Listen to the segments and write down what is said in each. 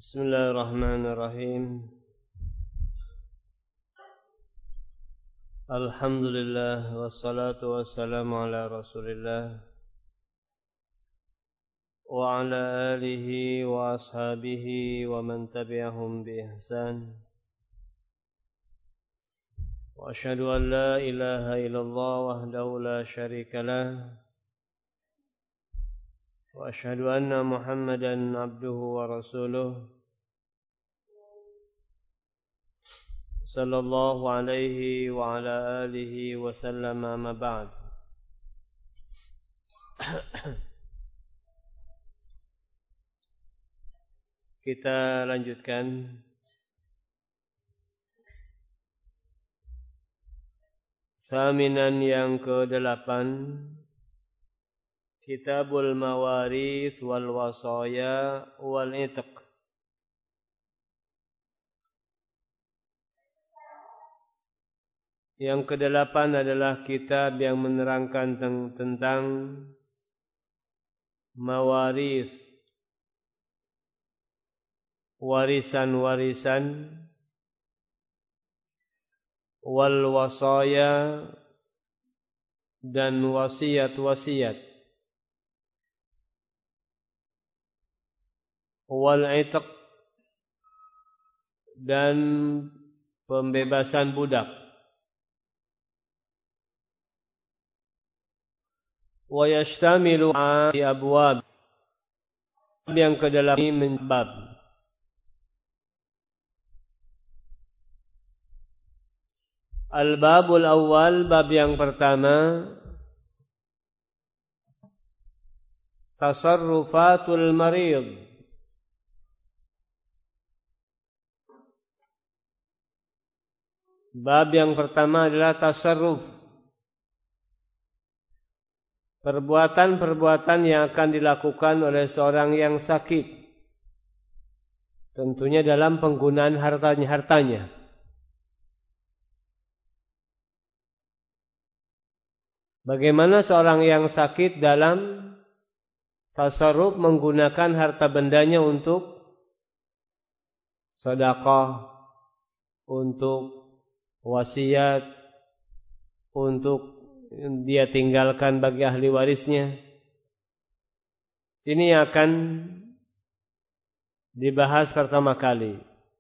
Bismillahirrahmanirrahim. Alhamdulillah wassalatu wassalamu ala Rasulillah wa ala alihi wa ashabihi wa man tabi'ahum bi ihsan. Wa asyhadu an la ilaha illallah wahdahu la syarika lah. Wa asyhadu anna Muhammadan abduhu wa rasuluh sallallahu alaihi wa ala alihi wa sallam, amma ba'd. Kita lanjutkan saminan yang ke-8, Kitabul Mawarith wal Wasaya wal Itq. Yang ke-8 adalah kitab yang menerangkan tentang mawarith, warisan-warisan, wal wasaya, dan wasiat-wasiat, wal itq, dan pembebasan budak. Wa yashtamilu fi abwab, yang ke-8 ini bab. Al-babul awal, bab yang pertama, tasarrufatul marid. Bab yang pertama adalah tasarruf, perbuatan-perbuatan yang akan dilakukan oleh seorang yang sakit, tentunya dalam penggunaan hartanya. Bagaimana seorang yang sakit dalam tasarruf menggunakan harta bendanya untuk sedekah, untuk wasiat, untuk dia tinggalkan bagi ahli warisnya. Ini akan dibahas pertama kali.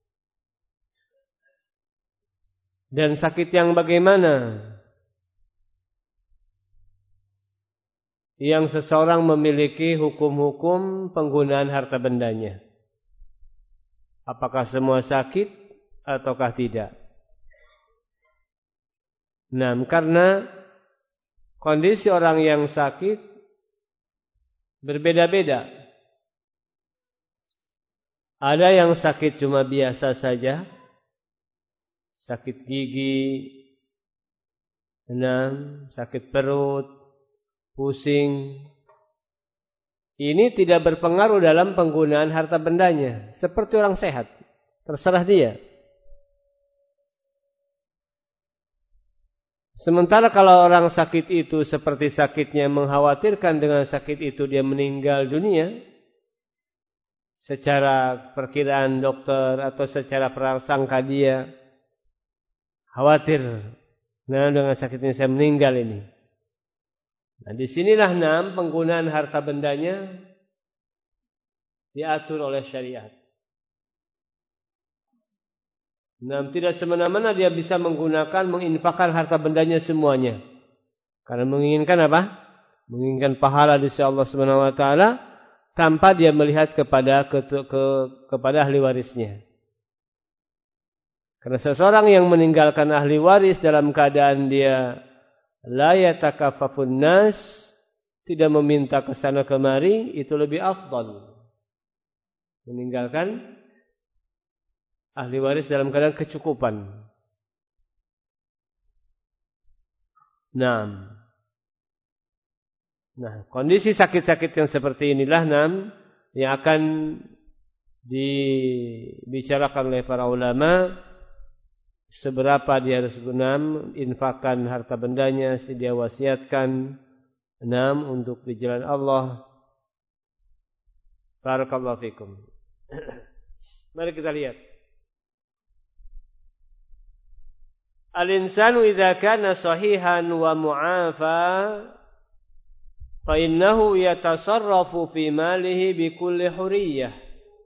Dan sakit yang bagaimana yang seseorang memiliki hukum-hukum penggunaan harta bendanya. Apakah semua sakit ataukah tidak? Nah, karena kondisi orang yang sakit berbeda-beda. Ada yang sakit cuma biasa saja, sakit gigi, sakit perut, pusing. Ini tidak berpengaruh dalam penggunaan harta bendanya, seperti orang sehat, terserah dia. Sementara kalau orang sakit itu seperti sakitnya mengkhawatirkan dengan sakit itu dia meninggal dunia, secara perkiraan dokter atau secara prasangka dia khawatir, dengan sakit ini saya meninggal ini. Nah, disinilah penggunaan harta bendanya diatur oleh syariat. Tidak semena-mena dia bisa menginfakkan harta bendanya semuanya. Karena menginginkan apa? Menginginkan pahala di sisi Allah Subhanahu wa taala tanpa dia melihat kepada ahli warisnya. Karena seseorang yang meninggalkan ahli waris dalam keadaan dia la yatakaffafun nas, tidak meminta ke sana kemari, itu lebih afdal. Meninggalkan ahli waris dalam keadaan kecukupan. Nah, kondisi sakit-sakit yang seperti inilah yang akan dibicarakan oleh para ulama. Seberapa dia harus infakkan harta bendanya, dia wasiatkan untuk di jalan Allah. Barakallahu fikum. Mari kita lihat. Al-insanu idza kana sahihan wa mu'afa fa innahu yatasarrafu fi malihi bi kulli huriyah.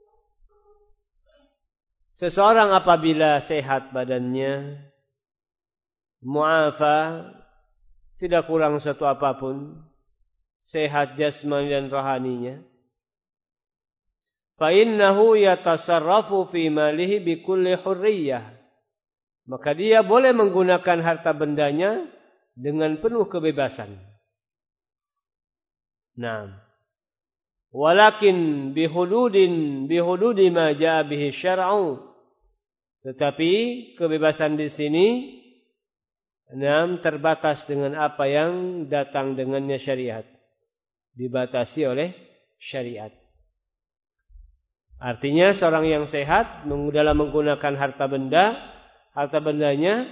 Seseorang apabila sehat badannya, mu'afa, tidak kurang satu apapun, sehat jasmani dan rohaninya, fa innahu yatasarrafu fi malihi bi kulli hurriyah, maka dia boleh menggunakan harta bendanya dengan penuh kebebasan. Nah, walakin bihududi ma jaa bihi syar'u, tetapi kebebasan di sini terbatas dengan apa yang datang dengannya syariat, dibatasi oleh syariat. Artinya seorang yang sehat dalam menggunakan harta bendanya,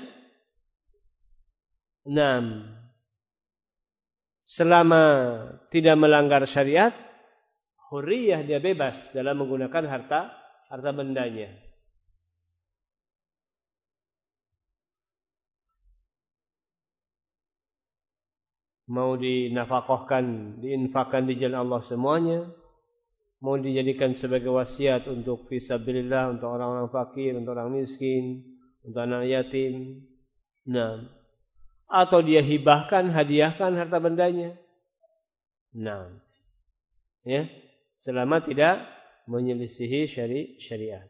selama tidak melanggar syariat, hurriyah, dia bebas dalam menggunakan harta bendanya. Mau dinafkahkan, diinfakkan di jalan Allah semuanya, mau dijadikan sebagai wasiat untuk fisabilillah, untuk orang-orang fakir, untuk orang miskin, untuk anak yatim. Atau dia hibahkan, hadiahkan harta bendanya. Ya, selama tidak menyelisihi syariat.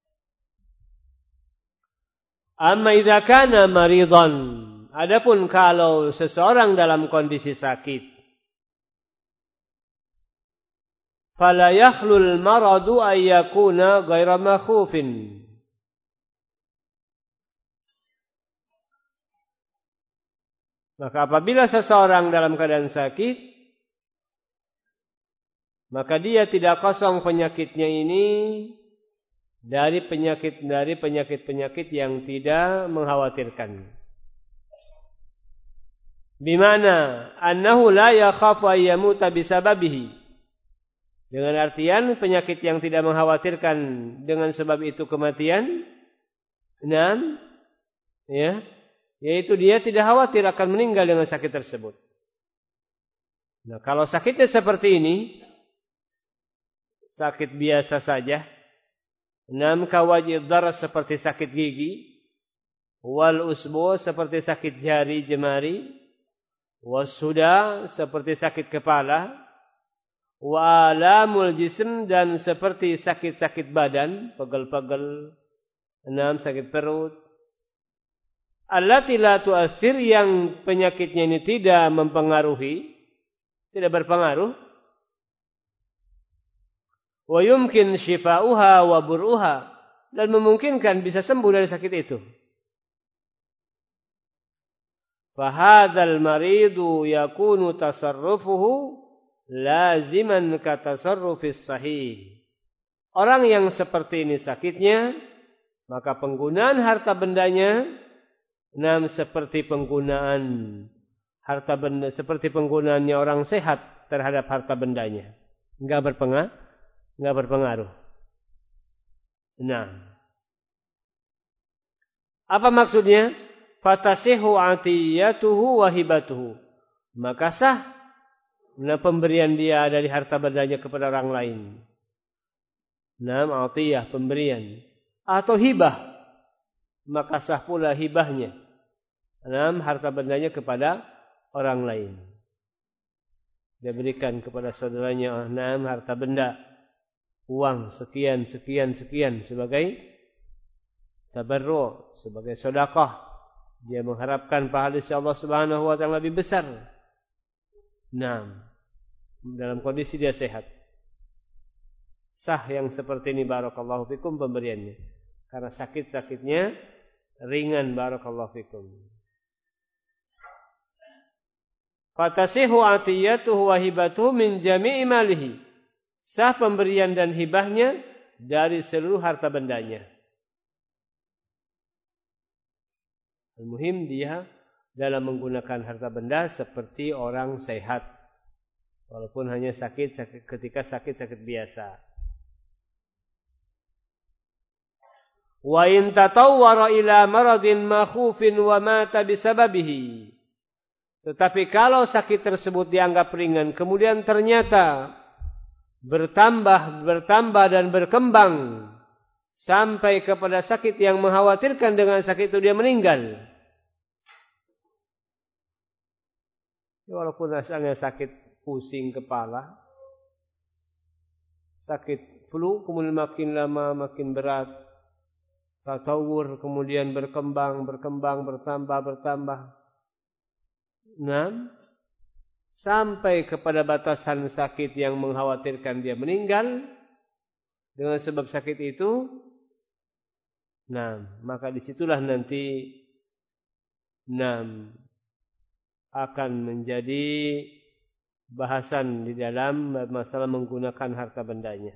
Amma idza kana maridan, adapun kalau seseorang dalam kondisi sakit, fala yakhlul maradu ay yakuna ghaira makhufin. Maka apabila seseorang dalam keadaan sakit, maka dia tidak kosong penyakitnya ini dari penyakit-penyakit yang tidak mengkhawatirkan. Bimana annahu la yakhafu ay yamuta bisababihi. Dengan artian penyakit yang tidak mengkhawatirkan dengan sebab itu kematian. Yaitu dia tidak khawatir akan meninggal dengan sakit tersebut. Nah, kalau sakitnya seperti ini, sakit biasa saja, kawajid dar seperti sakit gigi, wal usbu seperti sakit jari jemari, wasuda seperti sakit kepala, wa alamul jism dan seperti sakit-sakit badan, pegel-pegel, sakit perut, allati la tu'athir, yang penyakitnya ini tidak mempengaruhi, tidak berpengaruh, wa yumkin shifa'uha wa bur'uha, dan memungkinkan bisa sembuh dari sakit itu. Fahadzal maridu yakunu tasarrufuhu laziman ka tasarrufis sahih. Orang yang seperti ini sakitnya, maka penggunaan harta bendanya seperti penggunaan harta benda, seperti penggunaannya orang sehat terhadap harta bendanya. Enggak berpengaruh. Apa maksudnya? Fatasihu atiyatuhu wa hibatuhu. Maka sah pemberian dia dari harta bendanya kepada orang lain. Atiyah, pemberian. Atau hibah. Maka sah pula hibahnya. Harta bendanya kepada orang lain. Dia berikan kepada saudaranya harta benda, uang sekian sebagai tabarru', sebagai sedekah. Dia mengharapkan pahala dari Allah Subhanahu wa taala lebih besar. Dalam kondisi dia sehat. Sah yang seperti ini, barakallahu fikum, pemberiannya. Karena sakit-sakitnya ringan, barakallahu fikum. Fatasihu atiyatuhu wa hibatuhu min jami'i malihi. Sah pemberian dan hibahnya dari seluruh harta bendanya. Al-muhim dia dalam menggunakan harta benda seperti orang sehat. Walaupun hanya sakit ketika sakit biasa. Wa in tatawwara ila maradin makhufin wa mata bisababihi. Tetapi kalau sakit tersebut dianggap ringan, kemudian ternyata bertambah dan berkembang sampai kepada sakit yang mengkhawatirkan, dengan sakit itu dia meninggal. Walaupun asalnya sakit pusing kepala, sakit flu, kemudian makin lama makin berat, tatawur, kemudian berkembang, bertambah. Sampai kepada batasan sakit yang mengkhawatirkan dia meninggal dengan sebab sakit itu. Maka disitulah nanti akan menjadi bahasan di dalam masalah menggunakan harta bendanya.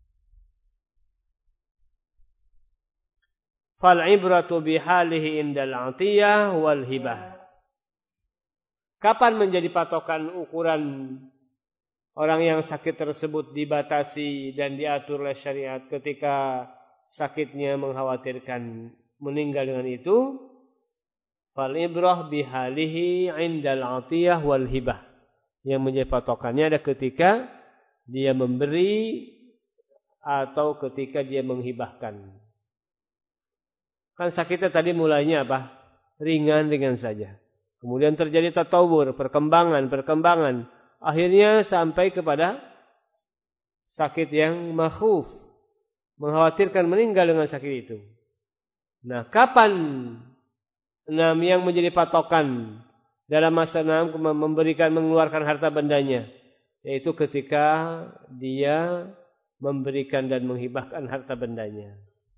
Fal ibratu bihalihi indal atiyah wal hibah. Kapan menjadi patokan ukuran orang yang sakit tersebut dibatasi dan diatur oleh syariat ketika sakitnya mengkhawatirkan meninggal dengan itu? Fal ibrah bihalihi indal atiyah wal hibah. Yang menjadi patokannya ada ketika dia memberi atau ketika dia menghibahkan. Kan sakitnya tadi mulainya apa? Ringan-ringan saja. Kemudian terjadi tatawur, perkembangan. Akhirnya sampai kepada sakit yang makhuf, mengkhawatirkan meninggal dengan sakit itu. Kapan yang menjadi patokan dalam masa mengeluarkan harta bendanya? Yaitu ketika dia memberikan dan menghibahkan harta bendanya.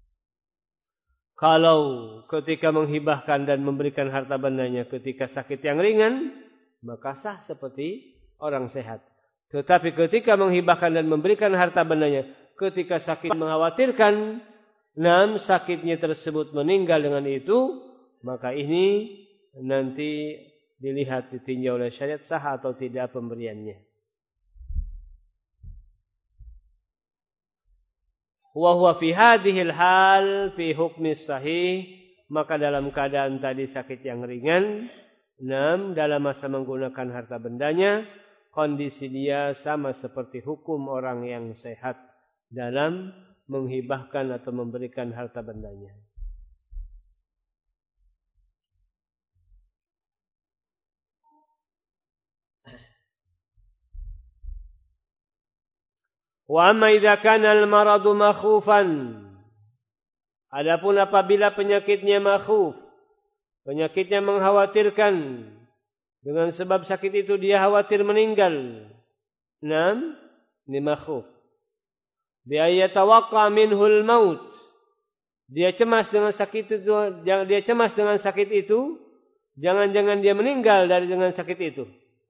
Kalau ketika menghibahkan dan memberikan harta bendanya ketika sakit yang ringan, maka sah seperti orang sehat. Tetapi ketika menghibahkan dan memberikan harta bendanya ketika sakit mengkhawatirkan, sakitnya tersebut meninggal dengan itu, maka ini nanti dilihat, ditinjau oleh syariat sah atau tidak pemberiannya. Wa huwa fi hadhil hal fi hukmi sahih, maka dalam keadaan tadi sakit yang ringan, dalam masa menggunakan harta bendanya, kondisi dia sama seperti hukum orang yang sehat dalam menghibahkan atau memberikan harta bendanya. Wa amma idza kana al-maradu makhufan. Adapun apabila penyakitnya makhuf, penyakitnya mengkhawatirkan, dengan sebab sakit itu dia khawatir meninggal. Ini makhuf. Bi ayatawaqqa minhul maut. Dia cemas dengan sakit itu, jangan-jangan dia meninggal dengan sakit itu.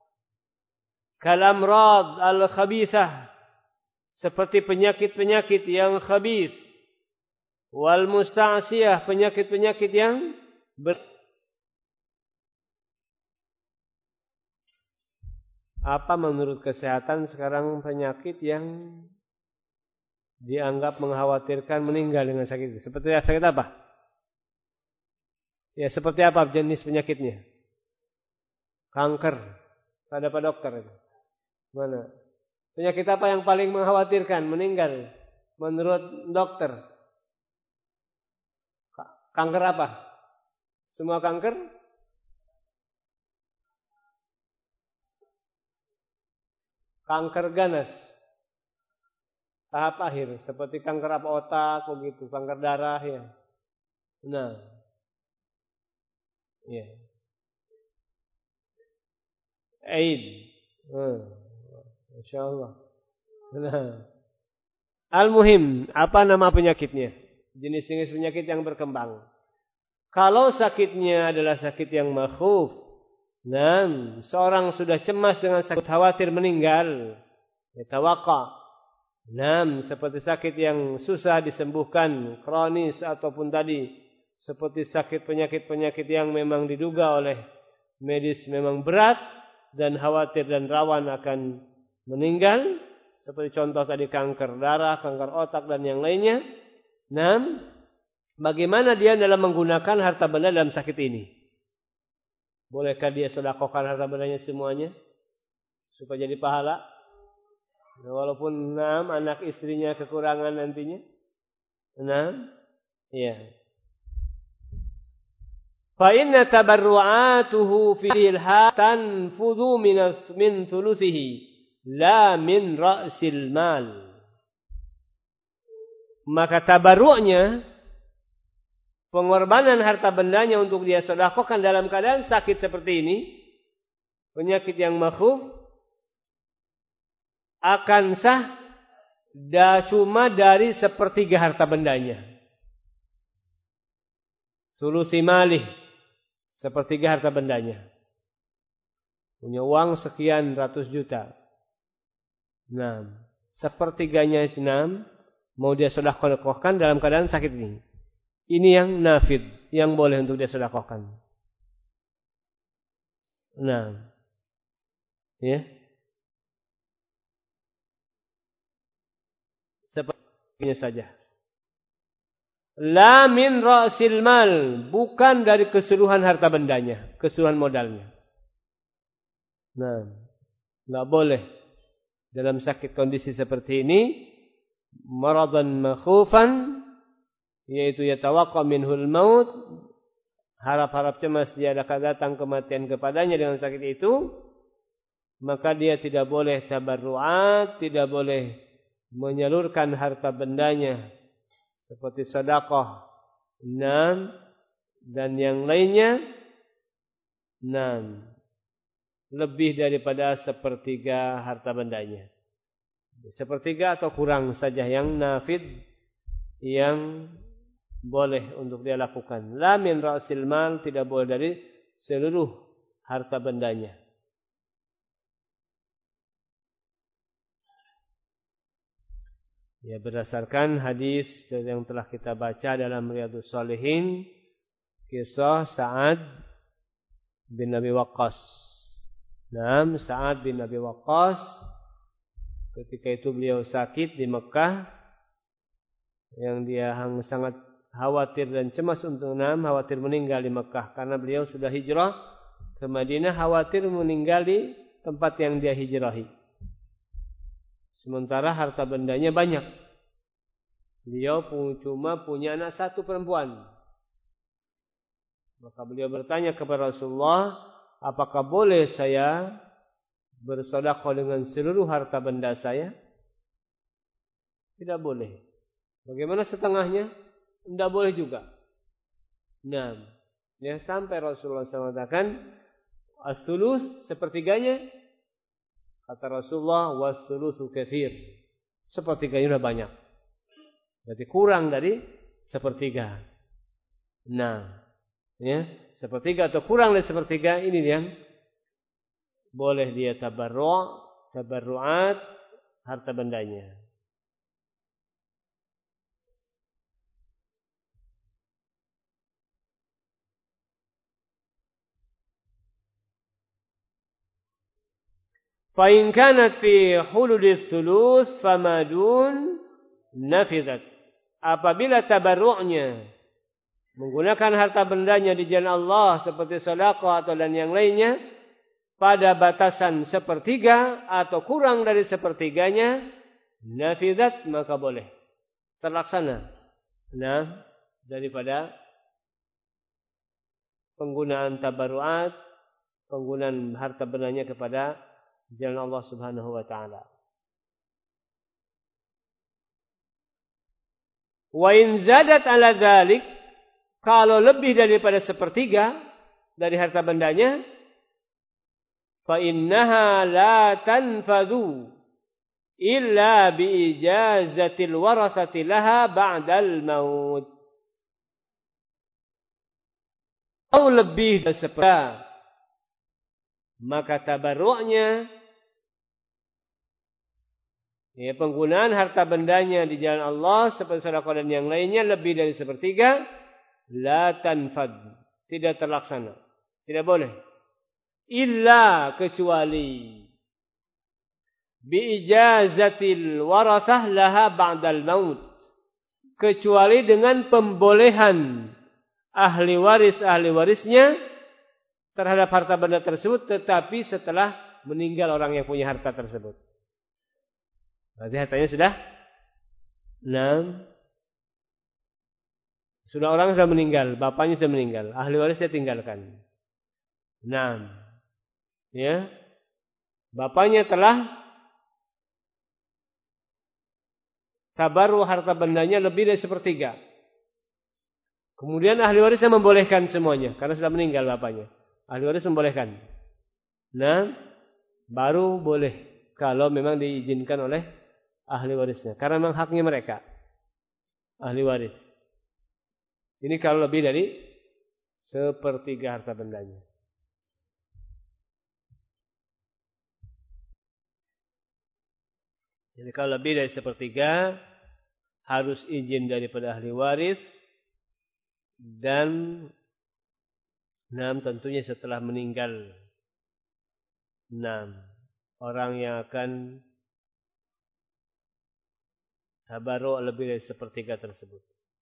Kalamrad al-khabithah, seperti penyakit-penyakit yang khabith, wal musta'siyah, penyakit-penyakit yang apa menurut kesehatan sekarang penyakit yang dianggap mengkhawatirkan meninggal dengan sakit itu? Seperti sakit apa? Ya, seperti apa jenis penyakitnya? Kanker. Ada Pak Dokter itu. Mana? Penyakit apa yang paling mengkhawatirkan meninggal menurut dokter? Kanker apa? Semua kanker? Kanker ganas. Tahap akhir. Seperti kanker apa otak, begitu. Kanker darah, ya. Ya. AIDS. Masya Allah. Al-muhim, apa nama penyakitnya? Jenis-jenis penyakit yang berkembang. Kalau sakitnya adalah sakit yang makhuf, seorang sudah cemas dengan sakit khawatir meninggal, yatawaqqa. Seperti sakit yang susah disembuhkan, kronis ataupun tadi seperti sakit penyakit-penyakit yang memang diduga oleh medis memang berat dan khawatir dan rawan akan meninggal, seperti contoh tadi kanker darah, kanker otak dan yang lainnya. Bagaimana dia dalam menggunakan harta benda dalam sakit ini? Bolehkah dia sedekahkan harta bendanya semuanya supaya jadi pahala? Walaupun anak istrinya kekurangan nantinya. Iya. Fa inna tabarru'atuhu fil tanfudu min thuluthihi la min ra'sil mal. Maka tabarru'nya, pengorbanan harta bendanya untuk dia sedekahkan dalam keadaan sakit seperti ini, penyakit yang makhuf, akan sah cuma dari sepertiga harta bendanya. Sulusi malih, sepertiga harta bendanya. Punya uang sekian ratus juta. 6. Sepertiganya 6 mau dia sedekahkan dalam keadaan sakit ini. Ini yang nafid, yang boleh untuk dia sedekahkan. Ya. Sepertinya saja. La min ra'sil mal, bukan dari keseluruhan harta bendanya, keseluruhan modalnya. Enggak boleh dalam sakit kondisi seperti ini, maradan makhufan, yaitu yatawaqqa minhul maut, harap-harap cemas dia akan datang kematian kepadanya dengan sakit itu, maka dia tidak boleh tabarru'at, tidak boleh menyalurkan harta bendanya seperti sedekah, dan yang lainnya, lebih daripada sepertiga harta bendanya. Sepertiga atau kurang saja yang nafid, yang boleh untuk dia lakukan. La min ra'sil mal, tidak boleh dari seluruh harta bendanya. Ya, berdasarkan hadis yang telah kita baca dalam Riyadhus Shalihin, kisah Sa'ad bin Abi Waqqas. Sa'ad bin Abi Waqqas, ketika itu beliau sakit di Mekah, yang dia sangat khawatir dan cemas untuk khawatir meninggal di Mekah, karena beliau sudah hijrah ke Madinah, khawatir meninggal di tempat yang dia hijrahi. Sementara harta bendanya banyak. Beliau cuma punya anak satu perempuan. Maka beliau bertanya kepada Rasulullah, apakah boleh saya bersedekah dengan seluruh harta benda saya? Tidak boleh. Bagaimana setengahnya? Tidak boleh juga. Sampai Rasulullah SAW mengatakan, as-sulus, sepertiganya. Kata Rasulullah, was-sulusu katsir. Sepertiganya sudah banyak. Berarti kurang dari sepertiga. Sepertiga atau kurang dari sepertiga, ini yang boleh dia tabarru'at harta bendanya. Fa in kanat fi huludis sulus famadun nafidat. Apabila tabarru'nya menggunakan harta bendanya di jalan Allah seperti sedekah atau dan yang lainnya pada batasan sepertiga atau kurang dari sepertiganya, nafidat, maka boleh terlaksana. Daripada penggunaan tabarru'at, penggunaan harta bendanya kepada jalan Allah Subhanahu wa taala. Wa in zadat ala dzalik, kalau lebih daripada sepertiga dari harta bendanya, fa innaha la tanfadhu illa bi ijazatil warathati laha ba'dal maut. Kalau lebih dari sepertiga, maka tabarru'nya, penggunaan harta bendanya di jalan Allah seperti sedekah dan yang lainnya lebih dari sepertiga, la tanfad, tidak terlaksana, tidak boleh. Illa, kecuali bi ijazatil warathah laha ba'dal maut, kecuali dengan pembolehan ahli warisnya terhadap harta benda tersebut, tetapi setelah meninggal orang yang punya harta tersebut. Berarti hartanya sudah 6. Orang sudah meninggal, bapaknya sudah meninggal, ahli warisnya tinggalkan 6. Ya. Bapaknya telah tabarru harta bendanya lebih dari 1/3. Kemudian ahli warisnya membolehkan semuanya karena sudah meninggal bapaknya. Ahli waris membolehkan. Nah, baru boleh kalau memang diizinkan oleh ahli warisnya. Karena memang haknya mereka. Ahli waris. Ini kalau lebih dari 1/3 harta bendanya. Jadi kalau lebih dari 1/3 harus izin daripada ahli waris. Dan 6 tentunya setelah meninggal 6 orang yang akan tabarru lebih dari 1/3 tersebut.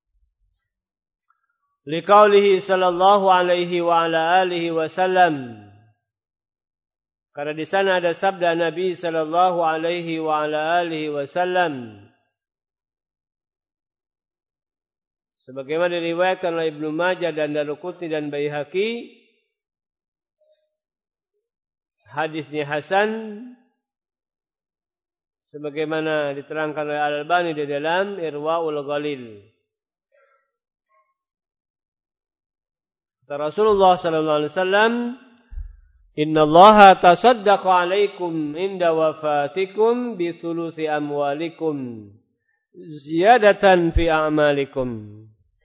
Liqaulihi sallallahu alaihi wa ala alihi wasallam. Karena di sana ada sabda Nabi sallallahu alaihi wa ala alihi wasallam. Sebagaimana diriwayatkan oleh Ibnu Majah dan Daruqutni dan Baihaqi, hadisnya hasan, sebagaimana diterangkan oleh Al-Albani di dalam Irwaul Ghalil. Kata Rasulullah sallallahu alaihi wasallam, "Innallaha tasaddaqa 'alaikum inda wafatikum bi thuluthi amwalikum ziyadatan fi a'malikum."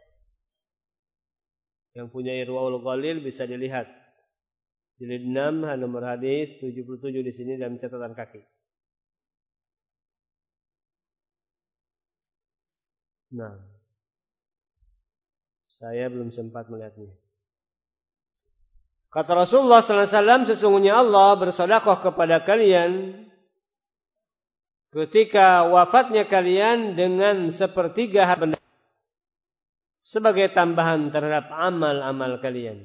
Yang punya Irwaul Ghalil bisa dilihat. Jilid 6 nomor hadis 77 di sini dalam catatan kaki. Nah, saya belum sempat melihatnya. Kata Rasulullah sallallahu alaihi wasallam, sesungguhnya Allah bersedekah kepada kalian ketika wafatnya kalian dengan 1/3 harta benda sebagai tambahan terhadap amal-amal kalian.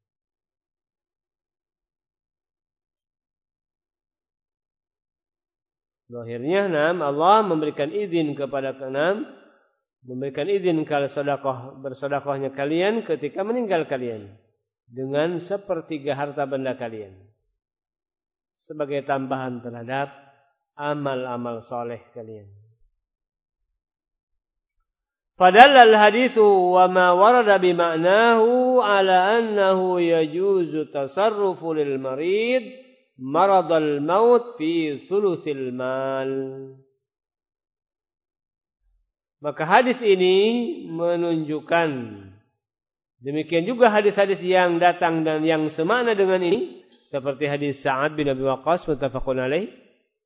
Akhirnya Allah memberikan izin kepada memberikan izin kalau bersedekahnya kalian ketika meninggal kalian dengan 1/3 harta benda kalian sebagai tambahan terhadap amal-amal soleh kalian. Fadalla al-hadithu wa ma warada bima'nahu ala annahu yajuzu tasarrufu lil marid maradal maut fi thuluthil mal. Maka hadis ini menunjukkan, demikian juga hadis-hadis yang datang dan yang semakna dengan ini, seperti hadis Sa'ad bin Abi Waqqas muttafaqun alaih,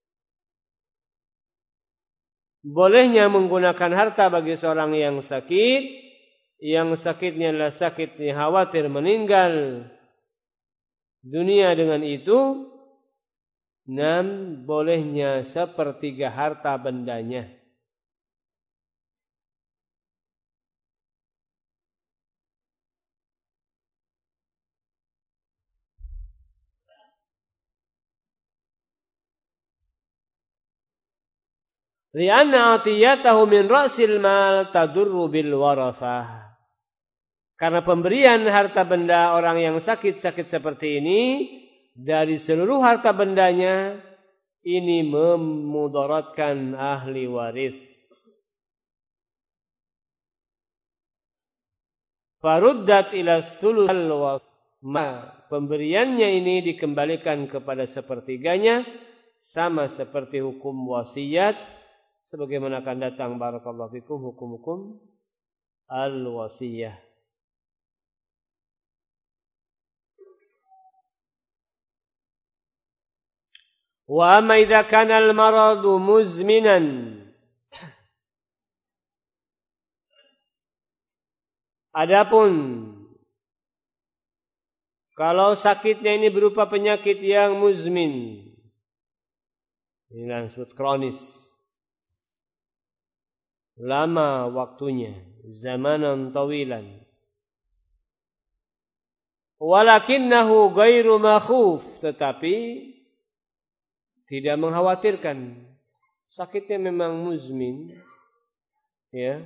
bolehnya menggunakan harta bagi seorang yang sakitnya adalah sakitnya khawatir meninggal dunia dengan itu, 6 bolehnya 1/3 harta bendanya. Lianna atiyatahu min ra'sil mal tadurru bil warasah. Karena pemberian harta benda orang yang sakit-sakit seperti ini dari seluruh harta bendanya ini memudaratkan ahli waris. Faruddat ila thuluthal wasma. Pemberiannya ini dikembalikan kepada 1/3-nya sama seperti hukum wasiat. Sebagaimana akan datang barakallahu fikum hukum-hukum al-wasiyah. Wa amma idza kana al-maradu muzminan. Adapun kalau sakitnya ini berupa penyakit yang muzmin, ini disebut kronis. lama waktunya, zamanan tawilan. Walakinnahu ghairu makhuf, tetapi tidak mengkhawatirkan. Sakitnya memang muzmin, ya,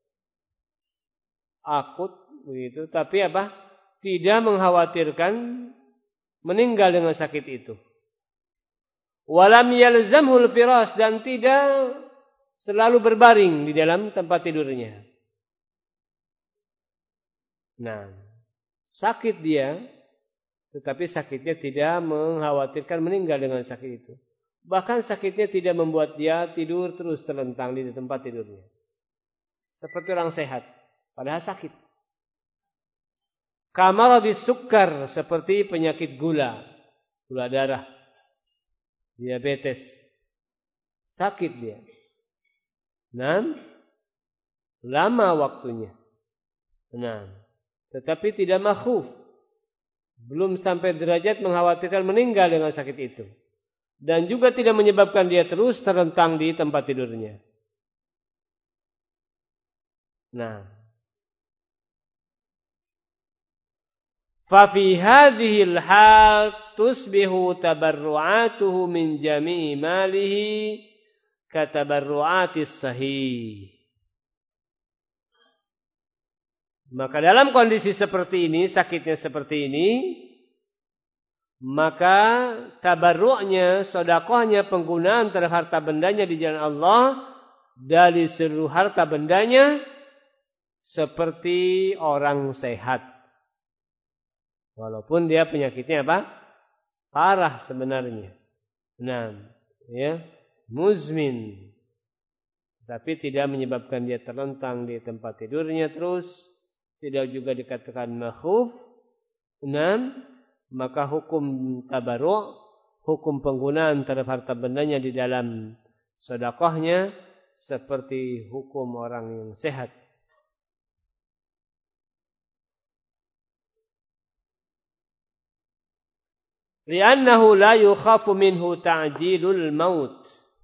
akut begitu, tapi apa? Tidak mengkhawatirkan meninggal dengan sakit itu. Walam yalzamhul firas, dan tidak selalu berbaring di dalam tempat tidurnya. Nah, sakit dia, tetapi sakitnya tidak mengkhawatirkan meninggal dengan sakit itu. Bahkan sakitnya tidak membuat dia tidur terus terlentang di tempat tidurnya. Seperti orang sehat, padahal sakit. Kamaradis sukar, seperti penyakit gula darah, diabetes. Sakit dia. Nah, lama waktunya. Nah, tetapi tidak makhuf. Belum sampai derajat mengkhawatirkan meninggal dengan sakit itu. Dan juga tidak menyebabkan dia terus terlentang di tempat tidurnya. Nah, fa fi hadhil hal tusbihu tabarru'atuhu min jami'i malihi katabarru'atis sahih. Maka dalam kondisi seperti ini, sakitnya seperti ini, maka tabarru'nya, sedekahnya, penggunaan terhadap harta bendanya di jalan Allah dari seluruh harta bendanya seperti orang sehat. Walaupun dia penyakitnya apa? Parah sebenarnya. Nah, ya, muzmin. Tapi tidak menyebabkan dia terlentang di tempat tidurnya terus. Tidak juga dikatakan makhuf. Nah, maka hukum tabarru', hukum penggunaan terhadap harta bendanya di dalam sedekahnya seperti hukum orang yang sehat. Li'annahu la yukhafu minhu ta'jilul maut.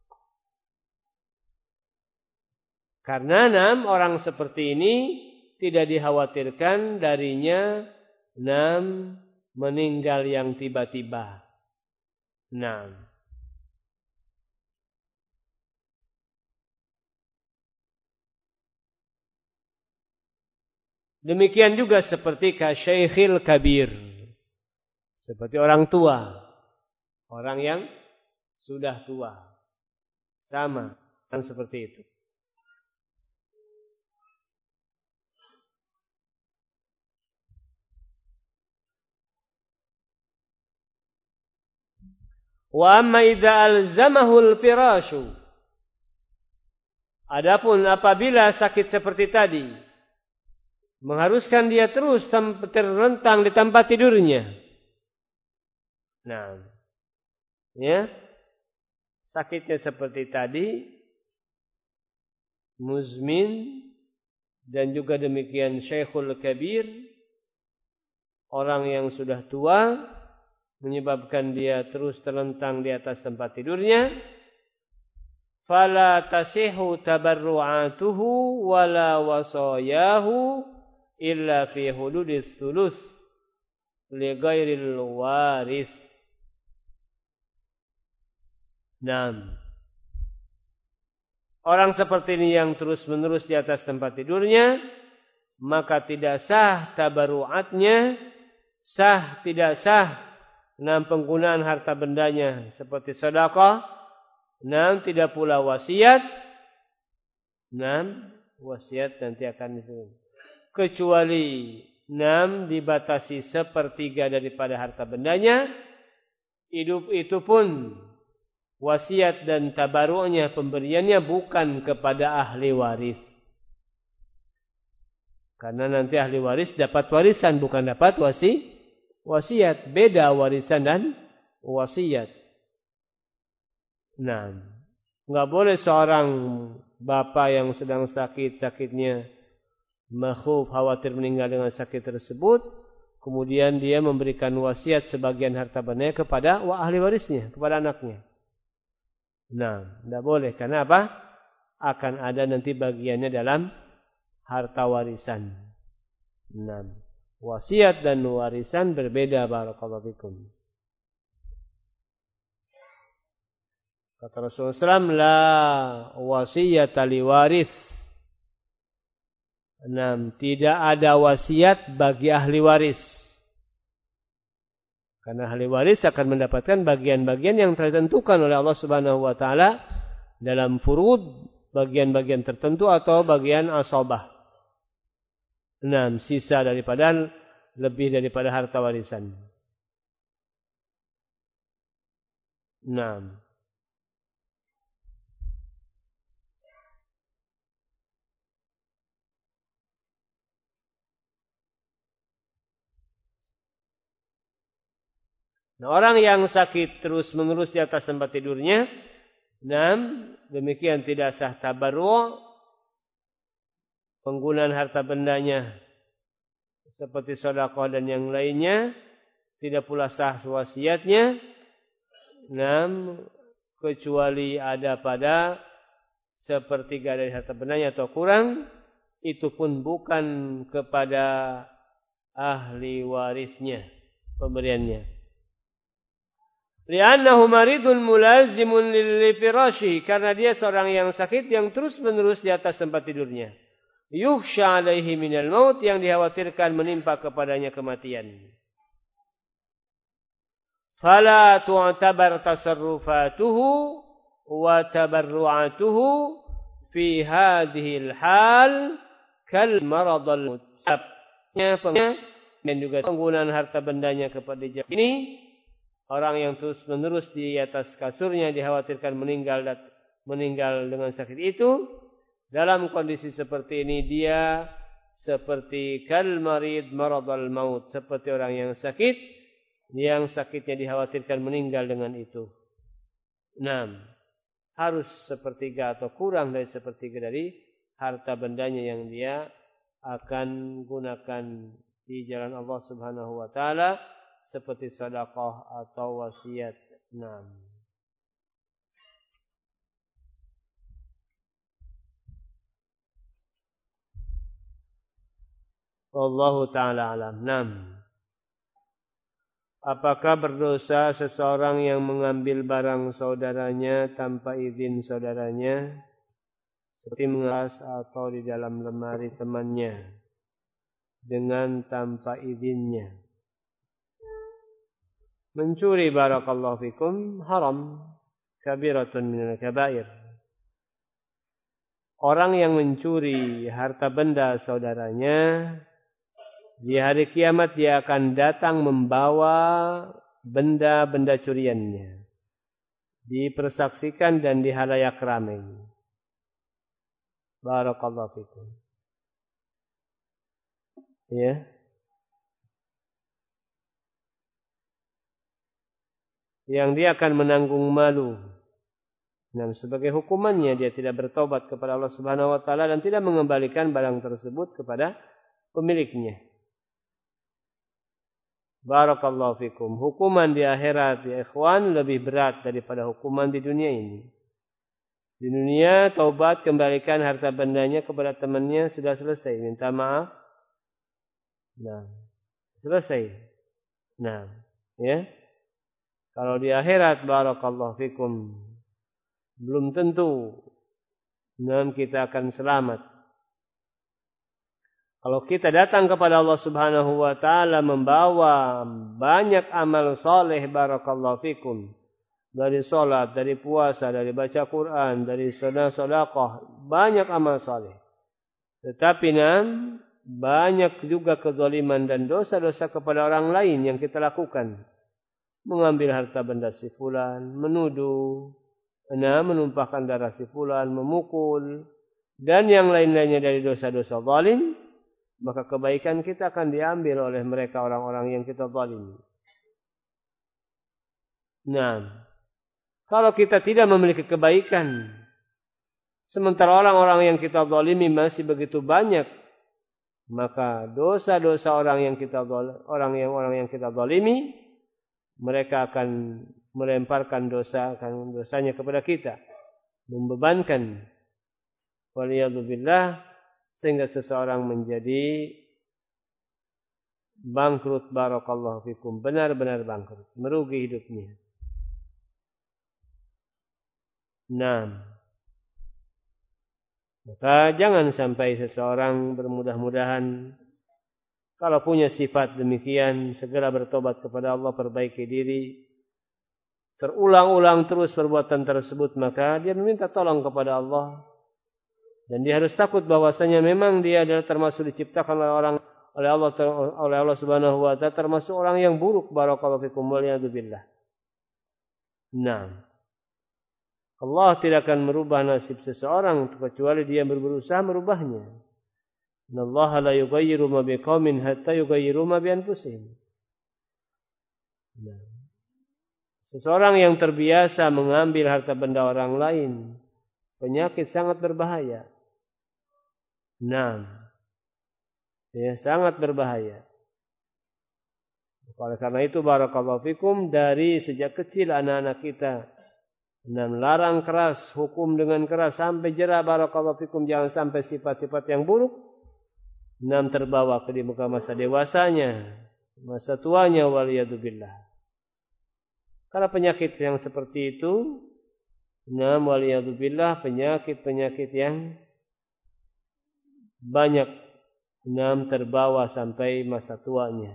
Karena orang seperti ini tidak dikhawatirkan darinya meninggal yang tiba-tiba. Demikian juga seperti kasyaikhil kabir. Seperti orang tua. Orang yang sudah tua. Sama seperti itu. Wa amma idza alzamahul firashu. Adapun apabila sakit seperti tadi mengharuskan dia terus terlentang di tempat tidurnya. Nah, ya. Sakitnya seperti tadi, muzmin, dan juga demikian syaikhul kabir, orang yang sudah tua, menyebabkan dia terus terlentang di atas tempat tidurnya. Fala tasihu tabarru'atuhu wala wasayahu illa fi hududis thuluth li ghairil warith. Orang seperti ini yang terus-menerus di atas tempat tidurnya, maka tidak sah tabarru'atnya, tidak sah penggunaan harta bendanya seperti sedekah, tidak pula wasiat. Wasiat nanti akan disebut. Kecuali dibatasi sepertiga daripada harta bendanya. Itu pun wasiat dan tabarru'nya, pemberiannya bukan kepada ahli waris. Karena nanti ahli waris dapat warisan, bukan dapat wasiat. Beda warisan dan wasiat. Enggak boleh seorang bapak yang sedang sakitnya makhuf, khawatir meninggal dengan sakit tersebut, kemudian dia memberikan wasiat sebagian harta bendanya kepada ahli warisnya, kepada anaknya. Enggak boleh. Karena apa? akan ada nanti bagiannya dalam harta warisan. 6. Wasiat dan warisan berbeda, barakallahu fikum. Kata Rasulullah SAW, la wasiyata li waris. 6. Tidak ada wasiat bagi ahli waris. Karena ahli waris akan mendapatkan bagian-bagian yang tertentukan oleh Allah Subhanahu wa taala dalam furud, bagian-bagian tertentu atau bagian asabah. 6. Sisa daripada lebih daripada harta warisan. 6. Nah, orang yang sakit terus-menerus di atas tempat tidurnya, 6. Demikian tidak sah tabarru', penggunaan harta bendanya seperti sedekah dan yang lainnya, tidak pula sah wasiatnya. 6. Kecuali ada pada sepertiga dari harta bendanya atau kurang, itu pun bukan kepada ahli warisnya pemberiannya. Li'annahu maridun mulazimun li firashihi, karena dia seorang yang sakit yang terus-menerus di atas tempat tidurnya. Yukhsha 'alaihi minal maut, yang dikhawatirkan menimpa kepadanya kematian. Fala tu'tabar tasarrufatuhu wa tabarru'atuhu fi hadhil hal kal maradul mutab. Dan juga penggunaan harta bendanya kepada dia ini, orang yang terus-menerus di atas kasurnya dikhawatirkan meninggal dengan sakit itu, dalam kondisi seperti ini dia seperti kal marid maradul maut, seperti orang yang sakitnya dikhawatirkan meninggal dengan itu. 6. Harus sepertiga atau kurang dari sepertiga dari harta bendanya yang dia akan gunakan di jalan Allah Subhanahu wa taala, seperti sedekah atau wasiat. 6. Wallahu ta'ala alam. 6. Apakah berdosa seseorang yang mengambil barang saudaranya tanpa izin saudaranya, seperti mengelas atau di dalam lemari temannya dengan tanpa izinnya? Mencuri, barakallahu fikum, haram, kabiratun minal kabair. Orang yang mencuri harta benda saudaranya, di hari kiamat dia akan datang membawa benda-benda curiannya, dipersaksikan dan di halayak ramai. Barakallahu fikum. Ya. Yang dia akan menanggung malu. Dan sebagai hukumannya dia tidak bertobat kepada Allah Subhanahu wa taala dan tidak mengembalikan barang tersebut kepada pemiliknya. Barakallahu fikum. Hukuman di akhirat ya ikhwan lebih berat daripada hukuman di dunia ini. Di dunia taubat, kembalikan harta bendanya kepada temannya, sudah selesai, minta maaf. Nah, selesai. Nah, ya. Kalau di akhirat, barakallahu fikum, belum tentu kita akan selamat. Kalau kita datang kepada Allah Subhanahu wa taala membawa banyak amal saleh, barakallahu fikum, dari salat, dari puasa, dari baca Quran, dari sedekah, banyak amal saleh. Tetapi banyak juga kezaliman dan dosa-dosa kepada orang lain yang kita lakukan. Mengambil harta benda si fulan, menuduh, menumpahkan darah si fulan, memukul, dan yang lain-lainnya dari dosa-dosa zalim, maka kebaikan kita akan diambil oleh mereka orang-orang yang kita zalimi. Nah, kalau kita tidak memiliki kebaikan, sementara orang-orang yang kita zalimi masih begitu banyak, maka dosa-dosa orang yang kita zalimi, mereka akan melemparkan dosanya kepada kita, membebankan Waliyadzubillah, sehingga seseorang menjadi bangkrut, barakallahu fikum, benar-benar bangkrut, merugi hidupnya. Nah, maka jangan sampai seseorang bermudah-mudahan kalau punya sifat demikian segera bertobat kepada Allah, perbaiki diri. Terulang-ulang terus perbuatan tersebut, maka dia meminta tolong kepada Allah. Dan dia harus takut bahwasanya memang dia adalah termasuk diciptakan oleh Allah Subhanahu wa taala, termasuk orang yang buruk, barakallahu fikum, waliyadzubillah. Nah, Allah tidak akan merubah nasib seseorang kecuali dia berusaha merubahnya. Innallaha la yughayyiru ma biqaumin hatta yughayyiru ma bi anfusihim. Nah, seseorang yang terbiasa mengambil harta benda orang lain, penyakit sangat berbahaya. Nah, ya, sangat berbahaya. Oleh karena itu barakallahu fikum, dari sejak kecil anak-anak kita melarang keras, hukum dengan keras sampai jera, barakallahu fikum, jangan sampai sifat-sifat yang buruk terbawa ke di muka masa dewasanya, masa tuanya, waliyadzubillah. Karena penyakit yang seperti itu, waliyadzubillah, penyakit-penyakit yang banyak terbawa sampai masa tuanya.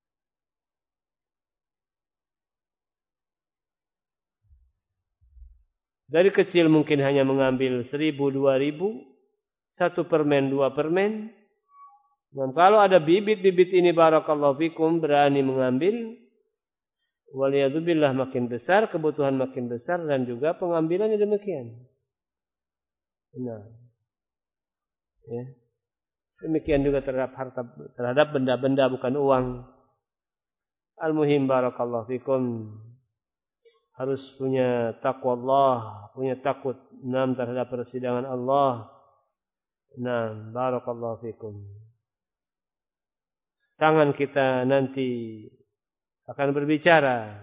Dari kecil mungkin hanya mengambil 1.000, 2.000, 1 permen, 2 permen. Dan kalau ada bibit-bibit ini, barakallahu fikum, berani mengambil, waliyadzubillah, makin besar, kebutuhan makin besar, dan juga pengambilannya demikian. Nah, ya. Demikian juga terhadap benda-benda bukan uang. Al-muhim, barakallahu fikum, harus punya takwa Allah, punya takut terhadap persidangan Allah. Nah, barakallahu fikum. Tangan kita nanti akan berbicara.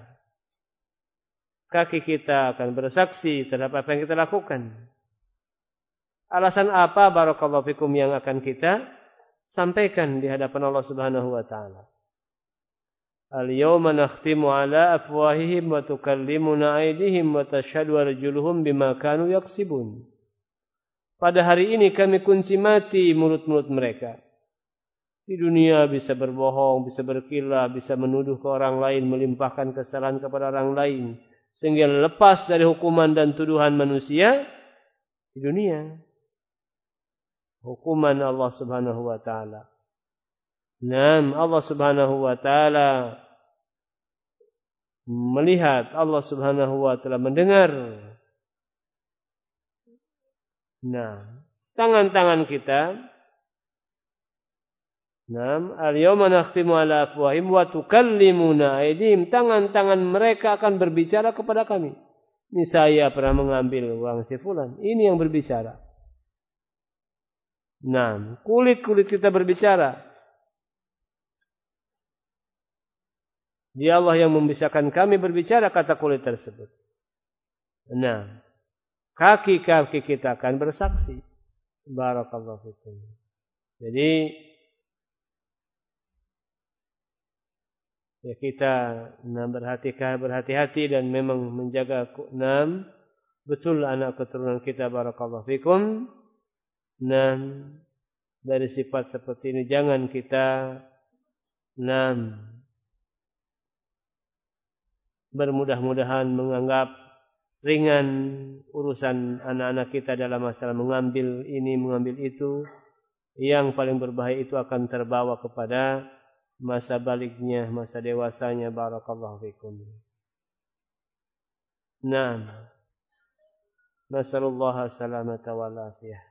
Kaki kita akan bersaksi terhadap apa yang kita lakukan. Alasan apa, barakallahu fikum, yang akan kita sampaikan di hadapan Allah Subhanahu wa taala? Al-yawma nakhtimu ala afwahihim wa tukallimuna aydihim wa tashhadu arjuluhum bima kanu yaksibun. Pada hari ini kami kunci mati mulut-mulut mereka. Di dunia bisa berbohong, bisa berkilah, bisa menuduh ke orang lain, melimpahkan kesalahan kepada orang lain, sehingga lepas dari hukuman dan tuduhan manusia di dunia. Hukuman Allah Subhanahu wa taala. Allah Subhanahu wa taala melihat, Allah Subhanahu wa taala mendengar. Tangan-tangan kita, al-yawma nakhtimu ala afwahihim wa tukallimuna aydihim, tangan-tangan mereka akan berbicara kepada kami. Ini saya pernah mengambil uang si fulan, ini yang berbicara. Kulit-kulit kita berbicara. Dia Allah yang membisarkan kami berbicara, kata kulit tersebut. Kaki-kaki kita akan bersaksi. Barakallahu fikum. Jadi ya, kita berhati-hati dan memang menjaga betul anak keturunan kita, barakallahu fikum. Dari sifat seperti ini jangan kita bermudah-mudahan menganggap ringan urusan anak-anak kita dalam masalah mengambil ini, mengambil itu. Yang paling berbahaya itu akan terbawa kepada masa baliknya, masa dewasanya, barakallahu fikum. Nasallallahu salamata wal afiyah.